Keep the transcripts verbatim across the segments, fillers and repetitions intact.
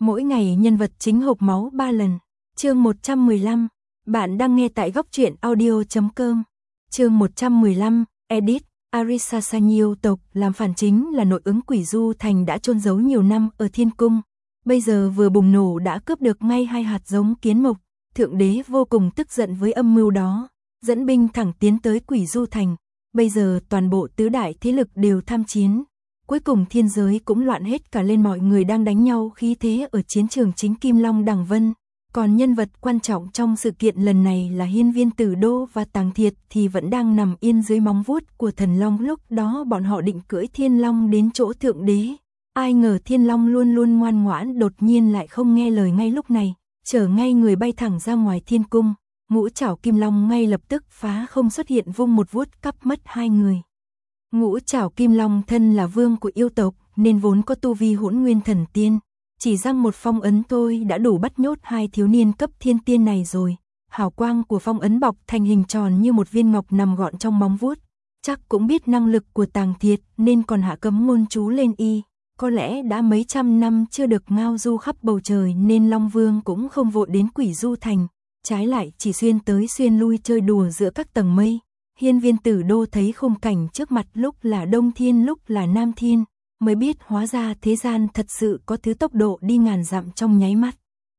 Mỗi ngày nhân vật chính hộc máu ba lần. Chương một trăm mười lăm. Bạn đang nghe tại góc truyện audio chấm com. Chương một trăm mười lăm. Edit. Arisa Sanyo tộc làm phản chính là nội ứng Quỷ Du Thành đã chôn giấu nhiều năm ở Thiên Cung. Bây giờ vừa bùng nổ đã cướp được ngay hai hạt giống kiến mộc. Thượng đế vô cùng tức giận với âm mưu đó, dẫn binh thẳng tiến tới Quỷ Du Thành. Bây giờ toàn bộ tứ đại thế lực đều tham chiến. Cuối cùng thiên giới cũng loạn hết cả lên, mọi người đang đánh nhau khí thế ở chiến trường chính Kim Long Đằng Vân. Còn nhân vật quan trọng trong sự kiện lần này là Hiên Viên Tử Đô và Tàng Thiệt thì vẫn đang nằm yên dưới móng vuốt của Thần Long. Lúc đó bọn họ định cưỡi Thiên Long đến chỗ Thượng Đế. Ai ngờ Thiên Long luôn luôn ngoan ngoãn đột nhiên lại không nghe lời ngay lúc này, chở ngay người bay thẳng ra ngoài Thiên Cung. Ngũ Trảo Kim Long ngay lập tức phá không xuất hiện, vung một vuốt cắp mất hai người. Ngũ Trảo Kim Long thân là vương của yêu tộc nên vốn có tu vi Hỗn Nguyên Thần Tiên, chỉ răng một phong ấn thôi đã đủ bắt nhốt hai thiếu niên cấp thiên tiên này rồi. Hào quang của phong ấn bọc thành hình tròn như một viên ngọc nằm gọn trong móng vuốt. Chắc cũng biết năng lực của Tàng Thiệt nên còn hạ cấm ngôn chú lên y. Có lẽ đã mấy trăm năm chưa được ngao du khắp bầu trời nên Long Vương cũng không vội đến Quỷ Du Thành, trái lại chỉ xuyên tới xuyên lui chơi đùa giữa các tầng mây. Hiên Viên Tử Đô thấy khung cảnh trước mặt lúc là Đông Thiên lúc là Nam Thiên, mới biết hóa ra thế gian thật sự có thứ tốc độ đi ngàn dặm trong nháy mắt.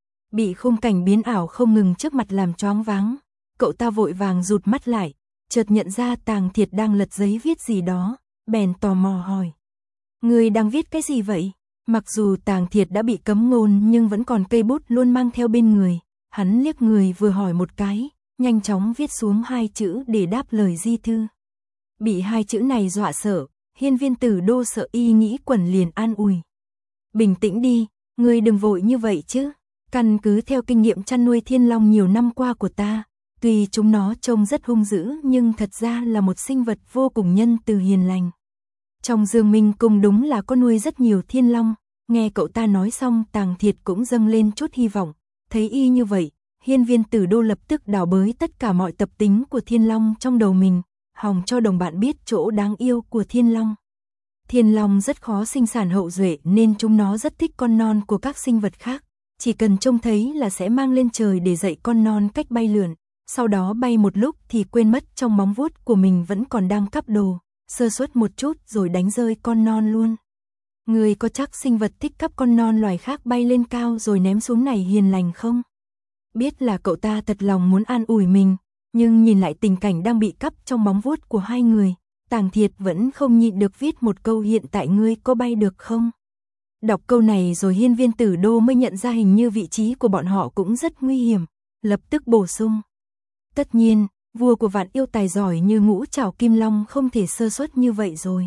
Bị khung cảnh biến ảo không ngừng trước mặt làm choáng váng, cậu ta vội vàng rụt mắt lại, chợt nhận ra Tàng Thiệt đang lật giấy viết gì đó, bèn tò mò hỏi: "Người đang viết cái gì vậy?" Mặc dù Tàng Thiệt đã bị cấm ngôn nhưng vẫn còn cây bút luôn mang theo bên người, hắn liếc người vừa hỏi một cái, nhanh chóng viết xuống hai chữ để đáp lời di thư. Bị hai chữ này dọa sợ, Hiên Viên Tử Đô sợ y nghĩ quẩn liền an ủi: "Bình tĩnh đi, ngươi đừng vội như vậy chứ. Căn cứ theo kinh nghiệm chăn nuôi thiên long nhiều năm qua của ta, tuy chúng nó trông rất hung dữ nhưng thật ra là một sinh vật vô cùng nhân từ hiền lành. Trong Dương Minh Cung đúng là có nuôi rất nhiều thiên long." Nghe cậu ta nói xong, Tàng Thiệt cũng dâng lên chút hy vọng. Thấy y như vậy, Hiên Viên Tử Đô lập tức đào bới tất cả mọi tập tính của thiên long trong đầu mình, hòng cho đồng bạn biết chỗ đáng yêu của thiên long. Thiên long rất khó sinh sản hậu duệ nên chúng nó rất thích con non của các sinh vật khác, chỉ cần trông thấy là sẽ mang lên trời để dạy con non cách bay lượn, sau đó bay một lúc thì quên mất trong móng vuốt của mình vẫn còn đang cắp đồ, sơ suất một chút rồi đánh rơi con non luôn. Người có chắc sinh vật thích cắp con non loài khác bay lên cao rồi ném xuống này hiền lành không? Biết là cậu ta thật lòng muốn an ủi mình, nhưng nhìn lại tình cảnh đang bị cắp trong móng vuốt của hai người, Tàng Thiệt vẫn không nhịn được viết một câu: "Hiện tại ngươi có bay được không?" Đọc câu này rồi Hiên Viên Tử Đô mới nhận ra hình như vị trí của bọn họ cũng rất nguy hiểm, lập tức bổ sung: "Tất nhiên, vua của vạn yêu tài giỏi như Ngũ Trảo Kim Long không thể sơ suất như vậy rồi.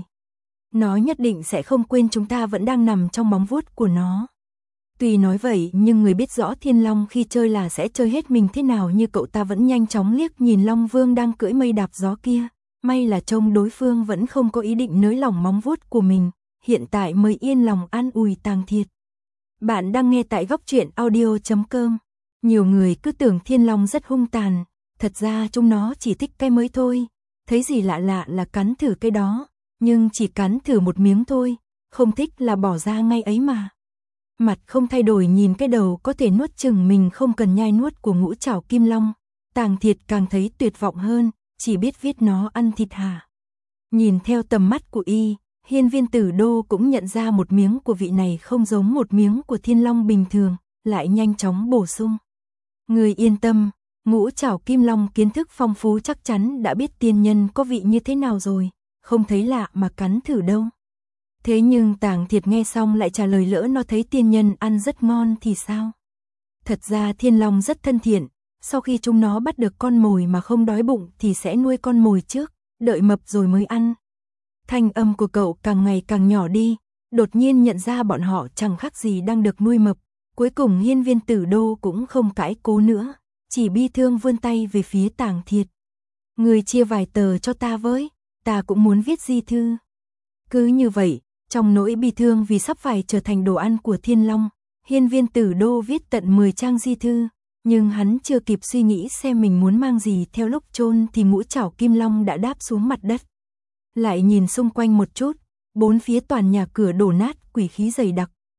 Nó nhất định sẽ không quên chúng ta vẫn đang nằm trong móng vuốt của nó." Tuy nói vậy nhưng người biết rõ thiên long khi chơi là sẽ chơi hết mình thế nào như cậu ta vẫn nhanh chóng liếc nhìn Long Vương đang cưỡi mây đạp gió kia. May là trông đối phương vẫn không có ý định nới lỏng móng vuốt của mình, hiện tại mới yên lòng an ủi Tàng Thiệt. Bạn đang nghe tại góc truyện audio chấm com. Nhiều người cứ tưởng thiên long rất hung tàn, thật ra chúng nó chỉ thích cái mới thôi, thấy gì lạ lạ là cắn thử cái đó, nhưng chỉ cắn thử một miếng thôi, không thích là bỏ ra ngay ấy mà. Mặt không thay đổi nhìn cái đầu có thể nuốt chừng mình không cần nhai nuốt của Ngũ Trảo Kim Long, Tàng Thiệt càng thấy tuyệt vọng hơn, chỉ biết viết nó ăn thịt hả. Nhìn theo tầm mắt của y, Hiên Viên Tử Đô cũng nhận ra một miếng của vị này không giống một miếng của thiên long bình thường, lại nhanh chóng bổ sung: "Người yên tâm, Ngũ Trảo Kim Long kiến thức phong phú chắc chắn đã biết tiên nhân có vị như thế nào rồi, không thấy lạ mà cắn thử đâu." Thế nhưng Tàng Thiệt nghe xong lại trả lời: "Lỡ nó thấy tiên nhân ăn rất ngon thì sao? Thật ra thiên long rất thân thiện, sau khi chúng nó bắt được con mồi mà không đói bụng thì sẽ nuôi con mồi trước, đợi mập rồi mới ăn." Thanh âm của cậu càng ngày càng nhỏ đi, đột nhiên nhận ra bọn họ chẳng khác gì đang được nuôi mập. Cuối cùng Hiên Viên Tử Đô cũng không cãi cố nữa, chỉ bi thương vươn tay về phía Tàng Thiệt: "Người chia vài tờ cho ta với, ta cũng muốn viết di thư." Cứ như vậy, trong nỗi bi thương vì sắp phải trở thành đồ ăn của thiên long, Hiên Viên Tử Đô viết tận mười trang di thư, nhưng hắn chưa kịp suy nghĩ xem mình muốn mang gì theo lúc chôn thì Ngũ Trảo Kim Long đã đáp xuống mặt đất. Lại nhìn xung quanh một chút, bốn phía toàn nhà cửa đổ nát, quỷ khí dày đặc,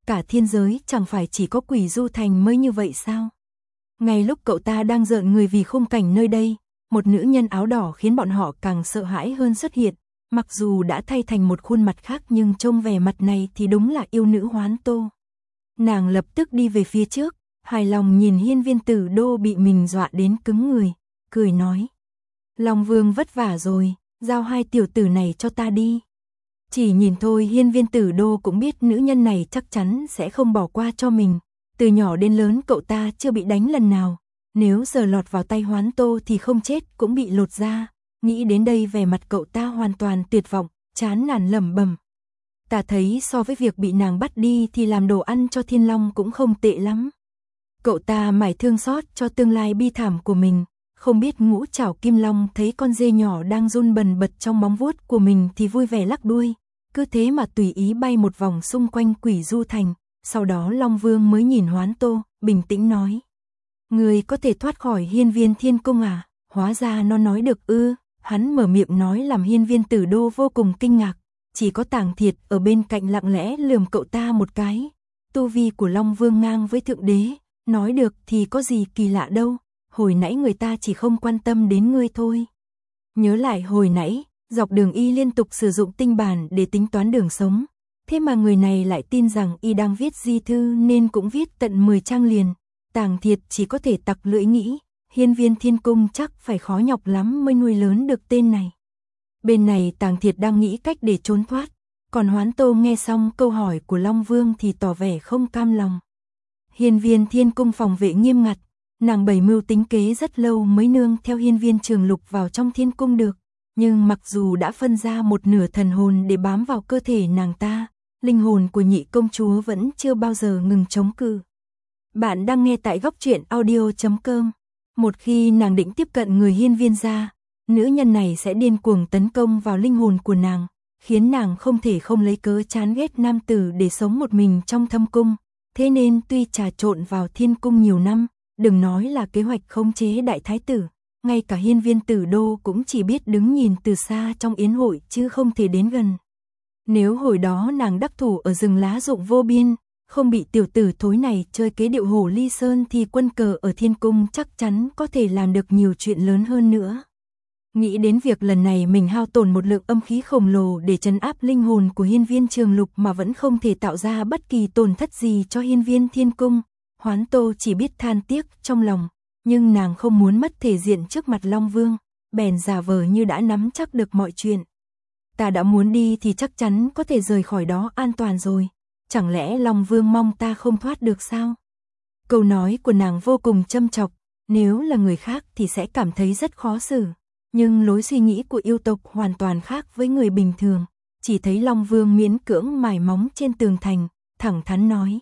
cả thiên giới chẳng phải chỉ có Quỷ Du Thành mới như vậy sao? Ngay lúc cậu ta đang rợn người vì khung cảnh nơi đây, một nữ nhân áo đỏ khiến bọn họ càng sợ hãi hơn xuất hiện, mặc dù đã thay thành một khuôn mặt khác nhưng trông vẻ mặt này thì đúng là yêu nữ Hoán Tô. Nàng lập tức đi về phía trước, hài lòng nhìn Hiên Viên Tử Đô bị mình dọa đến cứng người, cười nói: Long Vương vất vả rồi, giao hai tiểu tử này cho ta đi. Chỉ nhìn thôi Hiên Viên Tử Đô cũng biết nữ nhân này chắc chắn sẽ không bỏ qua cho mình, từ nhỏ đến lớn cậu ta chưa bị đánh lần nào, nếu giờ lọt vào tay Hoán Tô thì không chết cũng bị lột da. Nghĩ đến đây vẻ mặt cậu ta hoàn toàn tuyệt vọng, chán nản lẩm bẩm: ta thấy so với việc bị nàng bắt đi thì làm đồ ăn cho Thiên Long cũng không tệ lắm. Cậu ta mải thương xót cho tương lai bi thảm của mình, không biết Ngũ Trảo Kim Long thấy con dê nhỏ đang run bần bật trong móng vuốt của mình thì vui vẻ lắc đuôi, cứ thế mà tùy ý bay một vòng xung quanh Quỷ Du Thành. Sau đó Long Vương mới nhìn Hoán Tô, bình tĩnh nói: người có thể thoát khỏi Hiên Viên Thiên Cung à? Hóa ra nó nói được ư? Hắn mở miệng nói làm Hiên Viên Tử Đô vô cùng kinh ngạc, chỉ có Tàng Thiệt ở bên cạnh lặng lẽ lườm cậu ta một cái. Tu vi của Long Vương ngang với Thượng Đế, nói được thì có gì kỳ lạ đâu, hồi nãy người ta chỉ không quan tâm đến ngươi thôi. Nhớ lại hồi nãy, dọc đường y liên tục sử dụng tinh bản để tính toán đường sống, thế mà người này lại tin rằng y đang viết di thư nên cũng viết tận mười trang liền. Tàng Thiệt chỉ có thể tặc lưỡi nghĩ, Hiên Viên Thiên Cung chắc phải khó nhọc lắm mới nuôi lớn được tên này. Bên này Tàng Thiệt đang nghĩ cách để trốn thoát, còn Hoán Tô nghe xong câu hỏi của Long Vương thì tỏ vẻ không cam lòng. Hiên Viên Thiên Cung phòng vệ nghiêm ngặt, nàng bày mưu tính kế rất lâu mới nương theo Hiên Viên Trường Lục vào trong Thiên Cung được, nhưng mặc dù đã phân ra một nửa thần hồn để bám vào cơ thể nàng ta, linh hồn của nhị công chúa vẫn chưa bao giờ ngừng chống cự. Bạn đang nghe tại góc truyện audio chấm com. Một khi nàng định tiếp cận người Hiên Viên gia, nữ nhân này sẽ điên cuồng tấn công vào linh hồn của nàng, khiến nàng không thể không lấy cớ chán ghét nam tử để sống một mình trong thâm cung. Thế nên tuy trà trộn vào Thiên Cung nhiều năm, đừng nói là kế hoạch khống chế đại thái tử, ngay cả Hiên Viên Tử Đô cũng chỉ biết đứng nhìn từ xa trong yến hội chứ không thể đến gần. Nếu hồi đó nàng đắc thủ ở rừng lá rụng vô biên, không bị tiểu tử thối này chơi kế điệu hổ ly sơn thì quân cờ ở Thiên Cung chắc chắn có thể làm được nhiều chuyện lớn hơn nữa. Nghĩ đến việc lần này mình hao tổn một lượng âm khí khổng lồ để trấn áp linh hồn của Hiên Viên Trường Lục mà vẫn không thể tạo ra bất kỳ tổn thất gì cho Hiên Viên Thiên Cung, Hoán Tô chỉ biết than tiếc trong lòng, nhưng nàng không muốn mất thể diện trước mặt Long Vương, bèn giả vờ như đã nắm chắc được mọi chuyện. Ta đã muốn đi thì chắc chắn có thể rời khỏi đó an toàn rồi, chẳng lẽ Long Vương mong ta không thoát được sao? Câu nói của nàng vô cùng châm chọc, nếu là người khác thì sẽ cảm thấy rất khó xử, nhưng lối suy nghĩ của yêu tộc hoàn toàn khác với người bình thường. Chỉ thấy Long Vương miễn cưỡng mài móng trên tường thành, thẳng thắn nói: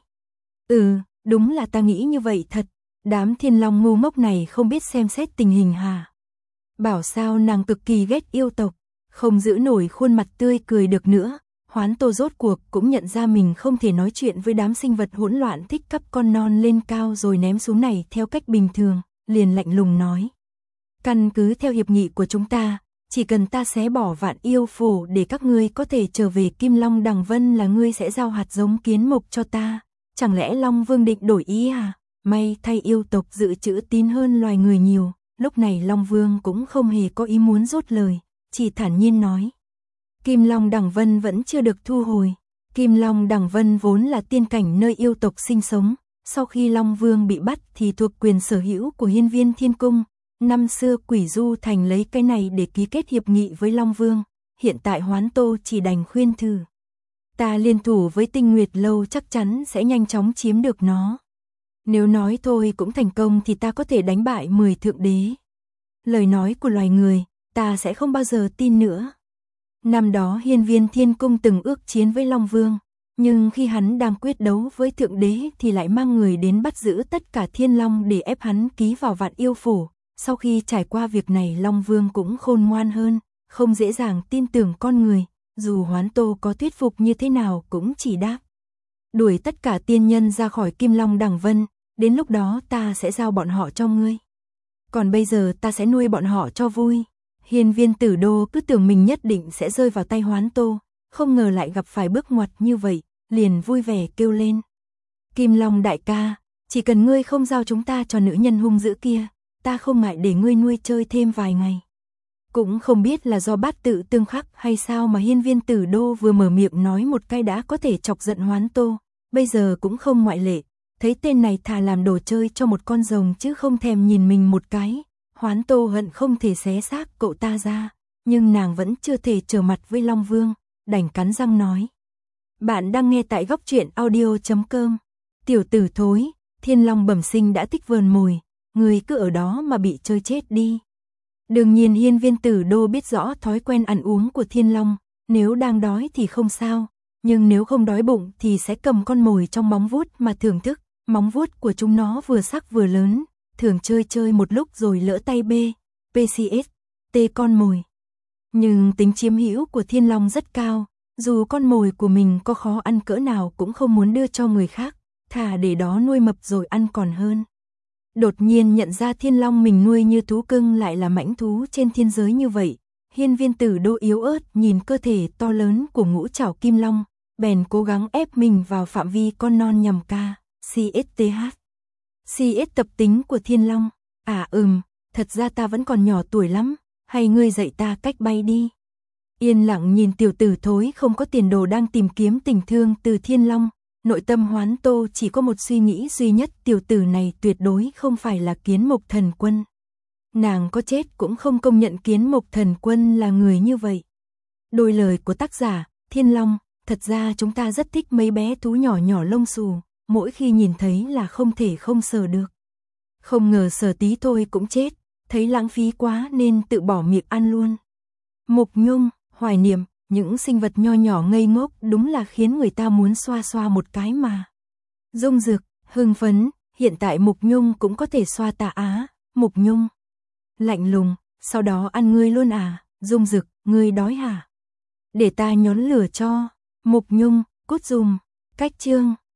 Ừ, đúng là ta nghĩ như vậy thật, đám thiên long ngu ngốc này không biết xem xét tình hình hà. Bảo sao nàng cực kỳ ghét yêu tộc, không giữ nổi khuôn mặt tươi cười được nữa. Hoán Tô rốt cuộc cũng nhận ra mình không thể nói chuyện với đám sinh vật hỗn loạn thích cắp con non lên cao rồi ném xuống này theo cách bình thường, liền lạnh lùng nói: Căn cứ theo hiệp nghị của chúng ta, chỉ cần ta xé bỏ Vạn Yêu Phủ để các ngươi có thể trở về Kim Long Đằng Vân là ngươi sẽ giao hạt giống kiến mộc cho ta. Chẳng lẽ Long Vương định đổi ý à? May thay yêu tộc dự trữ tín hơn loài người nhiều, lúc này Long Vương cũng không hề có ý muốn rút lời, chỉ thản nhiên nói: Kim Long Đằng Vân vẫn chưa được thu hồi. Kim Long Đằng Vân vốn là tiên cảnh nơi yêu tộc sinh sống, sau khi Long Vương bị bắt thì thuộc quyền sở hữu của Hiên Viên Thiên Cung. Năm xưa Quỷ Du Thành lấy cái này để ký kết hiệp nghị với Long Vương, hiện tại Hoán Tô chỉ đành khuyên thử. Ta liên thủ với Tinh Nguyệt Lâu chắc chắn sẽ nhanh chóng chiếm được nó. Nếu nói thôi cũng thành công thì ta có thể đánh bại mười thượng đế. Lời nói của loài người, ta sẽ không bao giờ tin nữa. Năm đó Hiên Viên Thiên Cung từng ước chiến với Long Vương, nhưng khi hắn đang quyết đấu với thượng đế thì lại mang người đến bắt giữ tất cả thiên long để ép hắn ký vào Vạn Yêu Phủ. Sau khi trải qua việc này Long Vương cũng khôn ngoan hơn, không dễ dàng tin tưởng con người, dù Hoán Tô có thuyết phục như thế nào cũng chỉ đáp: Đuổi tất cả tiên nhân ra khỏi Kim Long Đằng Vân, đến lúc đó ta sẽ giao bọn họ cho ngươi. Còn bây giờ ta sẽ nuôi bọn họ cho vui. Hiên Viên Tử Đô cứ tưởng mình nhất định sẽ rơi vào tay Hoán Tô, không ngờ lại gặp phải bước ngoặt như vậy, liền vui vẻ kêu lên: Kim Long đại ca, chỉ cần ngươi không giao chúng ta cho nữ nhân hung dữ kia, ta không ngại để ngươi nuôi chơi thêm vài ngày. Cũng không biết là do bát tự tương khắc hay sao mà hiên viên tử đô vừa mở miệng nói một cái đã có thể chọc giận Hoán Tô, bây giờ cũng không ngoại lệ, thấy tên này thà làm đồ chơi cho một con rồng chứ không thèm nhìn mình một cái, Hoán Tô hận không thể xé xác cậu ta ra, nhưng nàng vẫn chưa thể trở mặt với Long Vương, đành cắn răng nói. Bạn đang nghe tại góc truyện audio chấm com. Tiểu tử thối, Thiên Long bẩm sinh đã thích vờn mồi, người cứ ở đó mà bị chơi chết đi. Đương nhiên hiên viên tử đô biết rõ thói quen ăn uống của Thiên Long, nếu đang đói thì không sao, nhưng nếu không đói bụng thì sẽ cầm con mồi trong móng vuốt mà thưởng thức, móng vuốt của chúng nó vừa sắc vừa lớn, thường chơi chơi một lúc rồi lỡ tay bê, pê xê ét, tê con mồi. Nhưng tính chiếm hữu của Thiên Long rất cao, dù con mồi của mình có khó ăn cỡ nào cũng không muốn đưa cho người khác, thà để đó nuôi mập rồi ăn còn hơn. Đột nhiên nhận ra Thiên Long mình nuôi như thú cưng lại là mãnh thú trên thiên giới như vậy, hiên viên tử đô yếu ớt nhìn cơ thể to lớn của ngũ trảo Kim Long, bèn cố gắng ép mình vào phạm vi con non nhằm ca, xê ét tê hát. xê ét tập tính của Thiên Long, à ừm, thật ra ta vẫn còn nhỏ tuổi lắm, hay ngươi dạy ta cách bay đi. Yên lặng nhìn tiểu tử thối không có tiền đồ đang tìm kiếm tình thương từ Thiên Long, nội tâm Hoán Tô chỉ có một suy nghĩ duy nhất, tiểu tử này tuyệt đối không phải là Kiến Mộc Thần Quân. Nàng có chết cũng không công nhận Kiến Mộc Thần Quân là người như vậy. Đôi lời của tác giả, Thiên Long, thật ra chúng ta rất thích mấy bé thú nhỏ nhỏ lông xù, mỗi khi nhìn thấy là không thể không sờ được. Không ngờ sờ tí thôi cũng chết, thấy lãng phí quá nên tự bỏ miệng ăn luôn. Mục Nhung, hoài niệm, những sinh vật nho nhỏ ngây ngốc đúng là khiến người ta muốn xoa xoa một cái mà. Dung Dực, hưng phấn, hiện tại Mục Nhung cũng có thể xoa ta á. Mục Nhung, lạnh lùng, sau đó ăn ngươi luôn à. Dung Dực, ngươi đói hả? Để ta nhón lửa cho. Mục Nhung, cút dùm. Cách chương